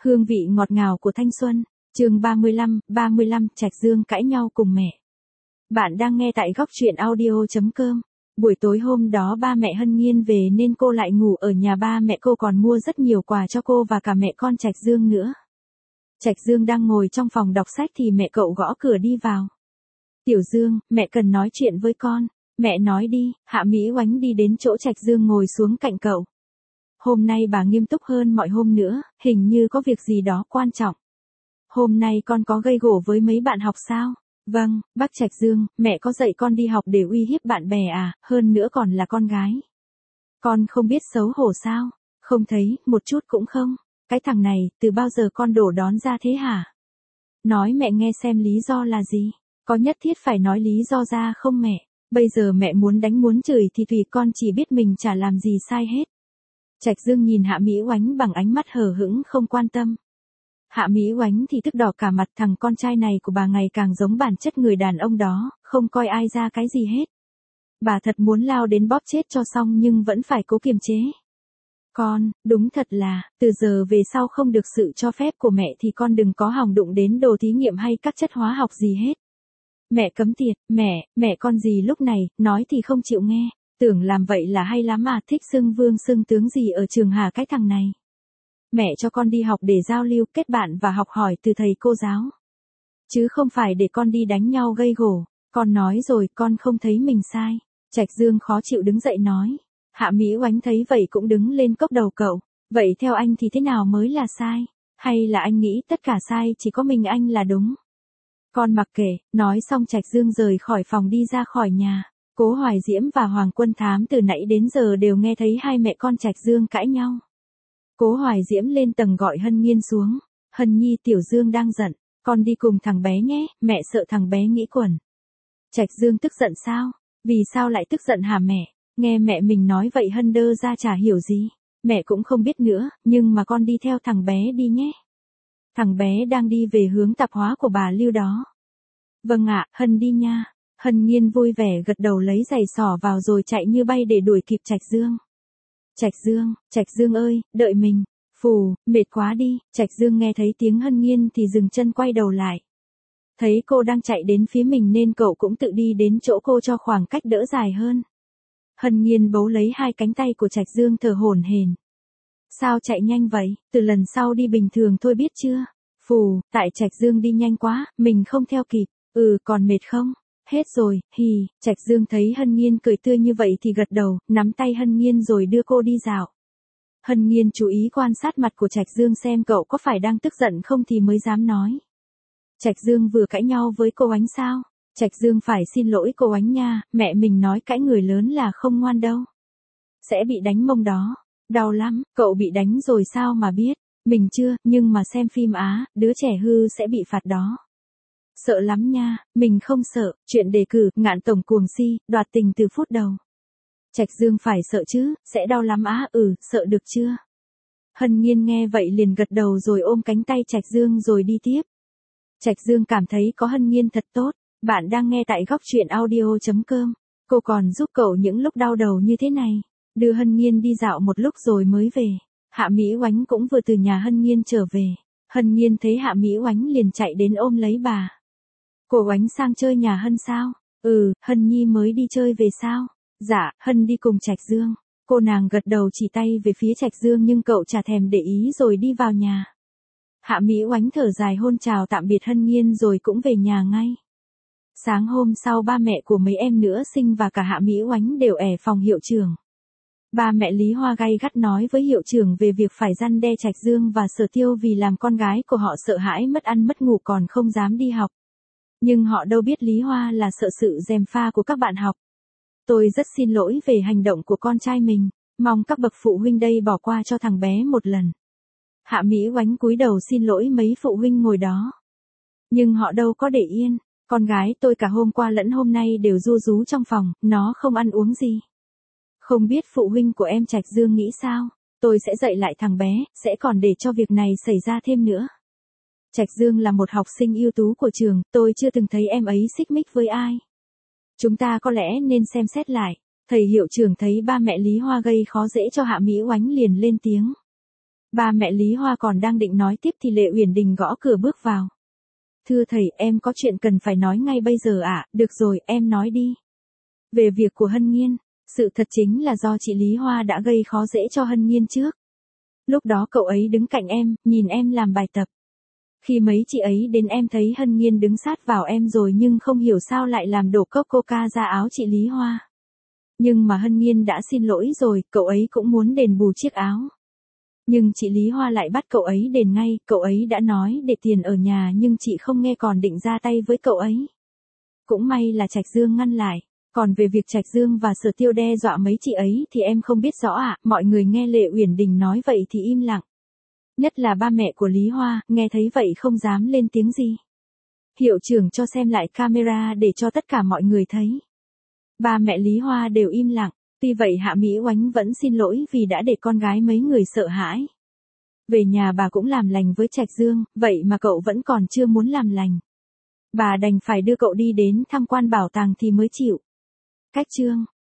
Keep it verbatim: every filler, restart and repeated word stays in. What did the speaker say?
Hương vị ngọt ngào của thanh xuân. Chương ba mươi lăm, ba mươi lăm, Trạch Dương cãi nhau cùng mẹ. Bạn đang nghe tại góc truyện audio chấm com. Buổi tối hôm đó ba mẹ Hân Nhiên về nên cô lại ngủ ở nhà ba mẹ, cô còn mua rất nhiều quà cho cô và cả mẹ con Trạch Dương nữa. Trạch Dương đang ngồi trong phòng đọc sách thì mẹ cậu gõ cửa đi vào. Tiểu Dương, mẹ cần nói chuyện với con. Mẹ nói đi. Hạ Mỹ Oánh đi đến chỗ Trạch Dương ngồi xuống cạnh cậu. Hôm nay bà nghiêm túc hơn mọi hôm nữa, hình như có việc gì đó quan trọng. Hôm nay con có gây gổ với mấy bạn học sao? Vâng, bác Trạch Dương, mẹ có dạy con đi học để uy hiếp bạn bè à, hơn nữa còn là con gái. Con không biết xấu hổ sao? Không thấy, một chút cũng không. Cái thằng này, từ bao giờ con đổ đón ra thế hả? Nói mẹ nghe xem lý do là gì? Có nhất thiết phải nói lý do ra không mẹ? Bây giờ mẹ muốn đánh muốn chửi thì tùy con, chỉ biết mình chả làm gì sai hết. Trạch Dương nhìn Hạ Mỹ Oánh bằng ánh mắt hờ hững không quan tâm. Hạ Mỹ Oánh thì tức đỏ cả mặt, thằng con trai này của bà ngày càng giống bản chất người đàn ông đó, không coi ai ra cái gì hết. Bà thật muốn lao đến bóp chết cho xong nhưng vẫn phải cố kiềm chế. Con, đúng thật là, từ giờ về sau không được sự cho phép của mẹ thì con đừng có hòng đụng đến đồ thí nghiệm hay các chất hóa học gì hết. Mẹ cấm tiệt, mẹ, mẹ con gì lúc này, nói thì không chịu nghe. Tưởng làm vậy là hay lắm mà, thích xưng vương xưng tướng gì ở trường hả cái thằng này. Mẹ cho con đi học để giao lưu, kết bạn và học hỏi từ thầy cô giáo. Chứ không phải để con đi đánh nhau gây gổ. Con nói rồi, con không thấy mình sai. Trạch Dương khó chịu đứng dậy nói. Hạ Mỹ Oánh thấy vậy cũng đứng lên cốc đầu cậu. Vậy theo anh thì thế nào mới là sai? Hay là anh nghĩ tất cả sai, chỉ có mình anh là đúng? Con mặc kệ, nói xong Trạch Dương rời khỏi phòng đi ra khỏi nhà. Cố Hoài Diễm và Hoàng Quân Thám từ nãy đến giờ đều nghe thấy hai mẹ con Trạch Dương cãi nhau. Cố Hoài Diễm lên tầng gọi Hân Nhiên xuống. Hân Nhi, Tiểu Dương đang giận, con đi cùng thằng bé nhé, mẹ sợ thằng bé nghĩ quẩn. Trạch Dương tức giận sao? Vì sao lại tức giận hả mẹ? Nghe mẹ mình nói vậy Hân đơ ra chả hiểu gì. Mẹ cũng không biết nữa, nhưng mà con đi theo thằng bé đi nhé. Thằng bé đang đi về hướng tạp hóa của bà Lưu đó. Vâng ạ, Hân đi nha. Hân Nhiên vui vẻ gật đầu lấy giày xỏ vào rồi chạy như bay để đuổi kịp Trạch Dương. Trạch Dương, Trạch Dương ơi, đợi mình. Phù, mệt quá đi. Trạch Dương nghe thấy tiếng Hân Nhiên thì dừng chân quay đầu lại. Thấy cô đang chạy đến phía mình nên cậu cũng tự đi đến chỗ cô cho khoảng cách đỡ dài hơn. Hân Nhiên bấu lấy hai cánh tay của Trạch Dương thở hổn hển. Sao chạy nhanh vậy, từ lần sau đi bình thường thôi biết chưa? Phù, tại Trạch Dương đi nhanh quá, mình không theo kịp. Ừ, còn mệt không? Hết rồi, hì. Trạch Dương thấy Hân Nhiên cười tươi như vậy thì gật đầu, nắm tay Hân Nhiên rồi đưa cô đi dạo. Hân Nhiên chú ý quan sát mặt của Trạch Dương xem cậu có phải đang tức giận không thì mới dám nói. Trạch Dương vừa cãi nhau với cô Ánh sao? Trạch Dương phải xin lỗi cô Ánh nha, mẹ mình nói cãi người lớn là không ngoan đâu. Sẽ bị đánh mông đó. Đau lắm, cậu bị đánh rồi sao mà biết. Mình chưa, nhưng mà xem phim Á, đứa trẻ hư sẽ bị phạt đó. Sợ lắm nha, mình không sợ, chuyện đề cử, ngạn tổng cuồng si, đoạt tình từ phút đầu. Trạch Dương phải sợ chứ, sẽ đau lắm á, ừ, sợ được chưa? Hân Nhiên nghe vậy liền gật đầu rồi ôm cánh tay Trạch Dương rồi đi tiếp. Trạch Dương cảm thấy có Hân Nhiên thật tốt, bạn đang nghe tại góc truyện audio chấm com, cô còn giúp cậu những lúc đau đầu như thế này. Đưa Hân Nhiên đi dạo một lúc rồi mới về. Hạ Mỹ Oánh cũng vừa từ nhà Hân Nhiên trở về. Hân Nhiên thấy Hạ Mỹ Oánh liền chạy đến ôm lấy bà. Cô Oánh sang chơi nhà Hân sao? Ừ, Hân Nhi mới đi chơi về sao? Dạ, Hân đi cùng Trạch Dương. Cô nàng gật đầu chỉ tay về phía Trạch Dương nhưng cậu chả thèm để ý rồi đi vào nhà. Hạ Mỹ Oánh thở dài hôn chào tạm biệt Hân Nhiên rồi cũng về nhà ngay. Sáng hôm sau ba mẹ của mấy em nữa Sinh và cả Hạ Mỹ Oánh đều ẻ phòng hiệu trưởng. Ba mẹ Lý Hoa gay gắt nói với hiệu trưởng về việc phải răn đe Trạch Dương và Sở Tiêu vì làm con gái của họ sợ hãi mất ăn mất ngủ còn không dám đi học. Nhưng họ đâu biết Lý Hoa là sợ sự gièm pha của các bạn học. Tôi rất xin lỗi về hành động của con trai mình, mong các bậc phụ huynh đây bỏ qua cho thằng bé một lần. Hạ Mỹ Oánh cúi đầu xin lỗi mấy phụ huynh ngồi đó. Nhưng họ đâu có để yên, con gái tôi cả hôm qua lẫn hôm nay đều ru rú trong phòng, nó không ăn uống gì. Không biết phụ huynh của em Trạch Dương nghĩ sao, tôi sẽ dạy lại thằng bé, sẽ còn để cho việc này xảy ra thêm nữa. Trạch Dương là một học sinh ưu tú của trường, tôi chưa từng thấy em ấy xích mích với ai. Chúng ta có lẽ nên xem xét lại. Thầy hiệu trưởng thấy ba mẹ Lý Hoa gây khó dễ cho Hạ Mỹ Oánh liền lên tiếng. Ba mẹ Lý Hoa còn đang định nói tiếp thì Lệ Uyển Đình gõ cửa bước vào. Thưa thầy, em có chuyện cần phải nói ngay bây giờ ạ. À? Được rồi, em nói đi. Về việc của Hân Nhiên, sự thật chính là do chị Lý Hoa đã gây khó dễ cho Hân Nhiên trước. Lúc đó cậu ấy đứng cạnh em, nhìn em làm bài tập. Khi mấy chị ấy đến em thấy Hân Nhiên đứng sát vào em rồi nhưng không hiểu sao lại làm đổ cốc coca ra áo chị Lý Hoa. Nhưng mà Hân Nhiên đã xin lỗi rồi, cậu ấy cũng muốn đền bù chiếc áo. Nhưng chị Lý Hoa lại bắt cậu ấy đền ngay, cậu ấy đã nói để tiền ở nhà nhưng chị không nghe còn định ra tay với cậu ấy. Cũng may là Trạch Dương ngăn lại. Còn về việc Trạch Dương và Sở Tiêu đe dọa mấy chị ấy thì em không biết rõ ạ. À. Mọi người nghe Lệ Uyển Đình nói vậy thì im lặng. Nhất là ba mẹ của Lý Hoa, nghe thấy vậy không dám lên tiếng gì. Hiệu trưởng cho xem lại camera để cho tất cả mọi người thấy. Ba mẹ Lý Hoa đều im lặng. Tuy vậy Hạ Mỹ Oánh vẫn xin lỗi vì đã để con gái mấy người sợ hãi. Về nhà bà cũng làm lành với Trạch Dương, vậy mà cậu vẫn còn chưa muốn làm lành. Bà đành phải đưa cậu đi đến tham quan bảo tàng thì mới chịu. Cách chương